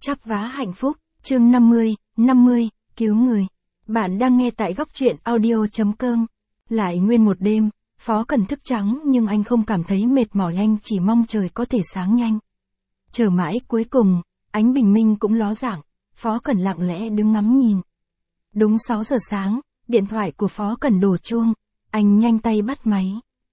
Chắp vá hạnh phúc, chương 50, cứu người. Bạn đang nghe tại góc truyện audio.com. Lại nguyên một đêm, Phó Cần thức trắng nhưng anh không cảm thấy mệt mỏi, anh chỉ mong trời có thể sáng nhanh. Chờ mãi cuối cùng, ánh bình minh cũng ló dạng, Phó Cần lặng lẽ đứng ngắm nhìn. Đúng 6 giờ sáng, điện thoại của Phó Cần đổ chuông, anh nhanh tay bắt máy.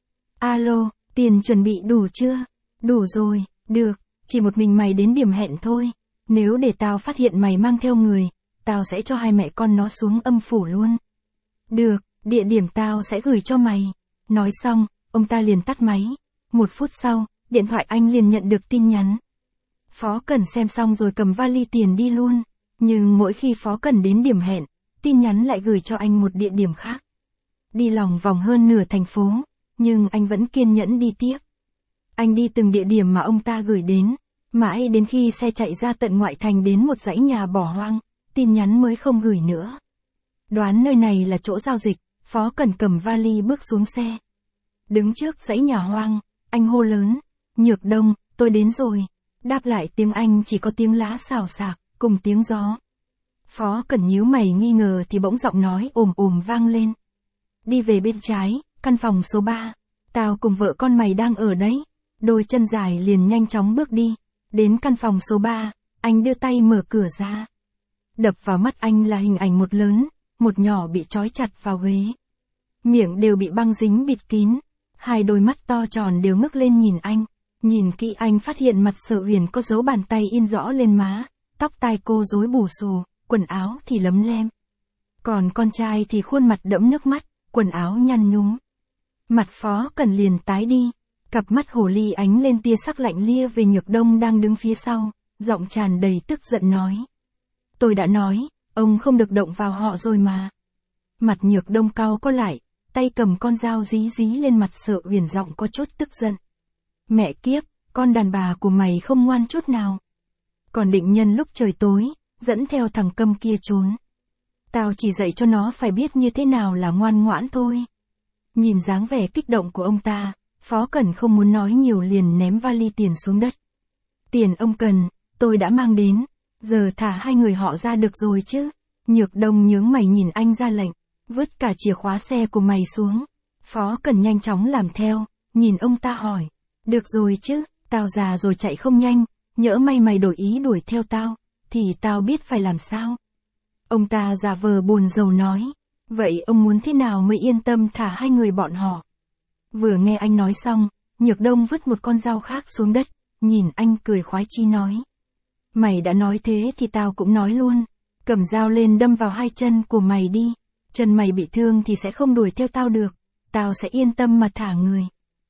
Alo, tiền chuẩn bị đủ chưa? Đủ rồi, được, chỉ một mình mày đến điểm hẹn thôi. Nếu để tao phát hiện mày mang theo người, tao sẽ cho hai mẹ con nó xuống âm phủ luôn. Được, địa điểm tao sẽ gửi cho mày. Nói xong, ông ta liền tắt máy. 1 phút sau, điện thoại anh liền nhận được tin nhắn. Phó Cần xem xong rồi cầm vali tiền đi luôn. Nhưng mỗi khi Phó Cần đến điểm hẹn, tin nhắn lại gửi cho anh một địa điểm khác. Đi lòng vòng hơn nửa thành phố, nhưng anh vẫn kiên nhẫn đi tiếp. Anh đi từng địa điểm mà ông ta gửi đến, mãi đến khi xe chạy ra tận ngoại thành đến một dãy nhà bỏ hoang, tin nhắn mới không gửi nữa. Đoán nơi này là chỗ giao dịch, Phó Cần cầm vali bước xuống xe. Đứng trước dãy nhà hoang, anh hô lớn, Nhược Đông, tôi đến rồi. Đáp lại tiếng Anh chỉ có tiếng lá xào xạc, cùng tiếng gió. Phó Cần nhíu mày nghi ngờ thì bỗng giọng nói ồm ồm vang lên. Đi về bên trái, căn phòng số 3. Tao cùng vợ con mày đang ở đấy. Đôi chân dài liền nhanh chóng bước đi. Đến căn phòng số 3, anh đưa tay mở cửa ra. Đập vào mắt anh là hình ảnh một lớn, một nhỏ bị trói chặt vào ghế. Miệng đều bị băng dính bịt kín. Hai đôi mắt to tròn đều ngước lên nhìn anh. Nhìn kỹ anh phát hiện mặt Sở Uyển có dấu bàn tay in rõ lên má. Tóc tai cô rối bù xù, quần áo thì lấm lem. Còn con trai thì khuôn mặt đẫm nước mắt, quần áo nhăn nhúm. Mặt Phó Cần liền tái đi. Cặp mắt hồ ly ánh lên tia sắc lạnh lia về Nhược Đông đang đứng phía sau, giọng tràn đầy tức giận nói. Tôi đã nói, ông không được động vào họ rồi mà. Mặt Nhược Đông cau có lại, tay cầm con dao dí dí lên mặt Sở Uyển, giọng có chút tức giận. Mẹ kiếp, con đàn bà của mày không ngoan chút nào. Còn định nhân lúc trời tối, dẫn theo thằng câm kia trốn. Tao chỉ dạy cho nó phải biết như thế nào là ngoan ngoãn thôi. Nhìn dáng vẻ kích động của ông ta, Phó Cần không muốn nói nhiều liền ném vali tiền xuống đất. Tiền ông cần, tôi đã mang đến, giờ thả hai người họ ra được rồi chứ. Nhược Đông nhướng mày nhìn anh ra lệnh, vứt cả chìa khóa xe của mày xuống. Phó Cần nhanh chóng làm theo, nhìn ông ta hỏi, được rồi chứ, tao già rồi chạy không nhanh, nhỡ may mày đổi ý đuổi theo tao, thì tao biết phải làm sao. Ông ta giả vờ buồn rầu nói, vậy ông muốn thế nào mới yên tâm thả hai người bọn họ? Vừa nghe anh nói xong, Nhược Đông vứt một con dao khác xuống đất, nhìn anh cười khoái chí nói. Mày đã nói thế thì tao cũng nói luôn, cầm dao lên đâm vào hai chân của mày đi, chân mày bị thương thì sẽ không đuổi theo tao được, tao sẽ yên tâm mà thả người.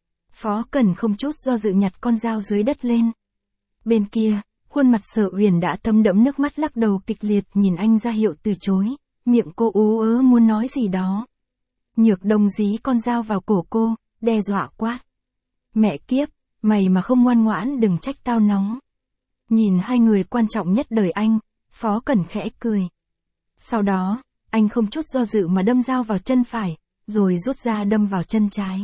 Phó Cần không chút do dự nhặt con dao dưới đất lên. Bên kia, khuôn mặt Sở Uyển đã thấm đẫm nước mắt lắc đầu kịch liệt nhìn anh ra hiệu từ chối, miệng cô ú ớ muốn nói gì đó. Nhược Đông dí con dao vào cổ cô, đe dọa quát. Mẹ kiếp, mày mà không ngoan ngoãn đừng trách tao nóng. Nhìn hai người quan trọng nhất đời anh, Phó Cần khẽ cười. Sau đó, anh không chút do dự mà đâm dao vào chân phải, rồi rút ra đâm vào chân trái.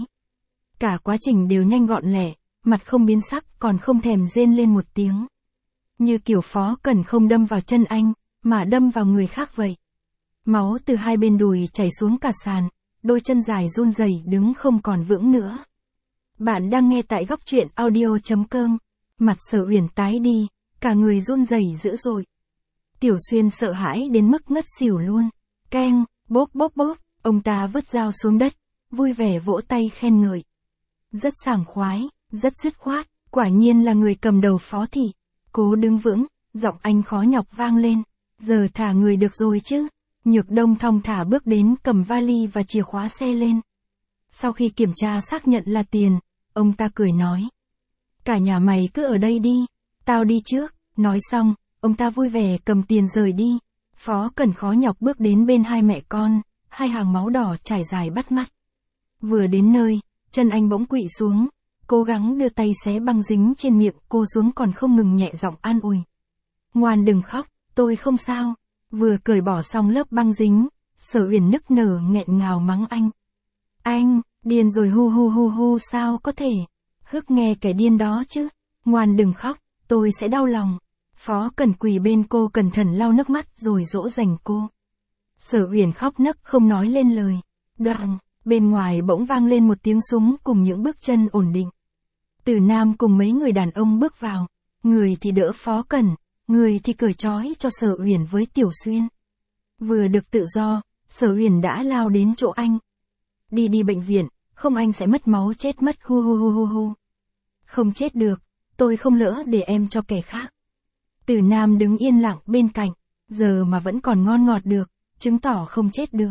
Cả quá trình đều nhanh gọn lẹ, mặt không biến sắc còn không thèm rên lên một tiếng. Như kiểu Phó Cần không đâm vào chân anh, mà đâm vào người khác vậy. Máu từ hai bên đùi chảy xuống cả sàn, đôi chân dài run rẩy đứng không còn vững nữa. Bạn đang nghe tại góc truyện audio.com. Mặt Sở Uyển tái đi, cả người run rẩy dữ dội. Tiểu Xuyên sợ hãi đến mức ngất xỉu luôn. Keng, bốp bốp bốp, ông ta vứt dao xuống đất, vui vẻ vỗ tay khen ngợi. Rất sảng khoái, rất dứt khoát, quả nhiên là người cầm đầu Phó thị. Cố đứng vững, giọng anh khó nhọc vang lên. Giờ thả người được rồi chứ. Nhược Đông thong thả bước đến cầm vali và chìa khóa xe lên. Sau khi kiểm tra xác nhận là tiền, ông ta cười nói. Cả nhà mày cứ ở đây đi, tao đi trước. Nói xong, ông ta vui vẻ cầm tiền rời đi. Phó Cần khó nhọc bước đến bên hai mẹ con, hai hàng máu đỏ trải dài bắt mắt. Vừa đến nơi, chân anh bỗng quỵ xuống, cố gắng đưa tay xé băng dính trên miệng cô xuống còn không ngừng nhẹ giọng an ủi. Ngoan đừng khóc, tôi không sao. Vừa cởi bỏ xong lớp băng dính, Sở Uyển nức nở nghẹn ngào mắng anh. Anh, điên rồi hu hu hu hu sao có thể. Hức nghe kẻ điên đó chứ. Ngoan đừng khóc, tôi sẽ đau lòng. Phó Cẩn quỳ bên cô cẩn thận lau nước mắt rồi dỗ dành cô. Sở Uyển khóc nấc không nói lên lời. Đoạn, bên ngoài bỗng vang lên một tiếng súng cùng những bước chân ổn định. Từ Nam cùng mấy người đàn ông bước vào, người thì đỡ Phó Cẩn, người thì cởi trói cho Sở Uyển với Tiểu Xuyên. Vừa được tự do, Sở Uyển đã lao đến chỗ anh. Đi bệnh viện, không anh sẽ mất máu chết mất hu hu hu hu hu. Không chết được, tôi không lỡ để em cho kẻ khác. Từ Nam đứng yên lặng bên cạnh, giờ mà vẫn còn ngon ngọt được, chứng tỏ không chết được.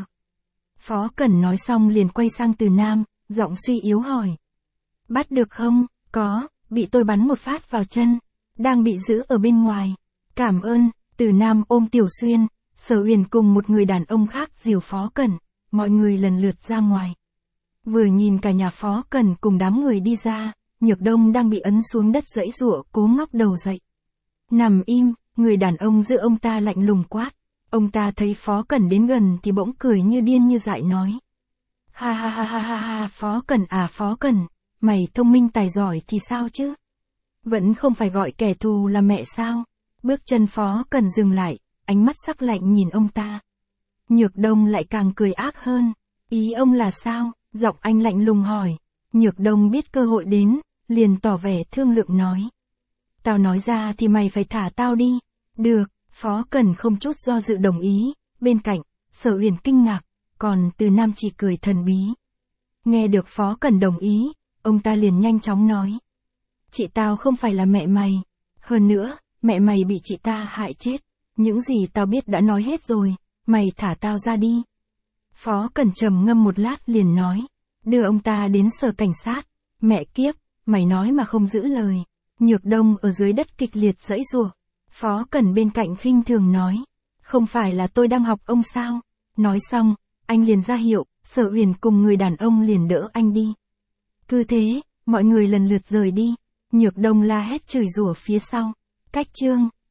Phó Cẩn nói xong liền quay sang Từ Nam, giọng suy yếu hỏi. Bắt được không? Có, bị tôi bắn một phát vào chân, đang bị giữ ở bên ngoài. Cảm ơn. Từ Nam ôm Tiểu Xuyên, Sở Uyển cùng một người đàn ông khác dìu Phó Cẩn, mọi người lần lượt ra ngoài. Vừa nhìn cả nhà Phó Cẩn cùng đám người đi ra, Nhược Đông đang bị ấn xuống đất giãy giụa cố ngóc đầu dậy. Nằm im, người đàn ông giữ ông ta lạnh lùng quát. Ông ta thấy Phó Cẩn đến gần thì bỗng cười như điên như dại nói. Ha ha ha ha ha ha, Phó Cẩn à Phó Cẩn, mày thông minh tài giỏi thì sao chứ? Vẫn không phải gọi kẻ thù là mẹ sao? Bước chân Phó Cẩn dừng lại, ánh mắt sắc lạnh nhìn ông ta. Nhược Đông lại càng cười ác hơn. Ý ông là sao? Giọng anh lạnh lùng hỏi. Nhược Đông biết cơ hội đến, liền tỏ vẻ thương lượng nói. Tao nói ra thì mày phải thả tao đi. Được, Phó Cẩn không chút do dự đồng ý. Bên cạnh, Sở Uyển kinh ngạc, còn Từ Nam chỉ cười thần bí. Nghe được Phó Cẩn đồng ý, ông ta liền nhanh chóng nói. Chị tao không phải là mẹ mày. Hơn nữa, mẹ mày bị chị ta hại chết. Những gì tao biết đã nói hết rồi, mày thả tao ra đi. Phó Cẩn trầm ngâm một lát liền nói. Đưa ông ta đến sở cảnh sát. Mẹ kiếp, mày nói mà không giữ lời. Nhược Đông ở dưới đất kịch liệt giãy giụa. Phó Cẩn bên cạnh khinh thường nói. Không phải là tôi đang học ông sao? Nói xong, anh liền ra hiệu, Sở Uyển cùng người đàn ông liền đỡ anh đi. Cứ thế, mọi người lần lượt rời đi. Nhược Đông la hét chửi rủa phía sau. Cách chương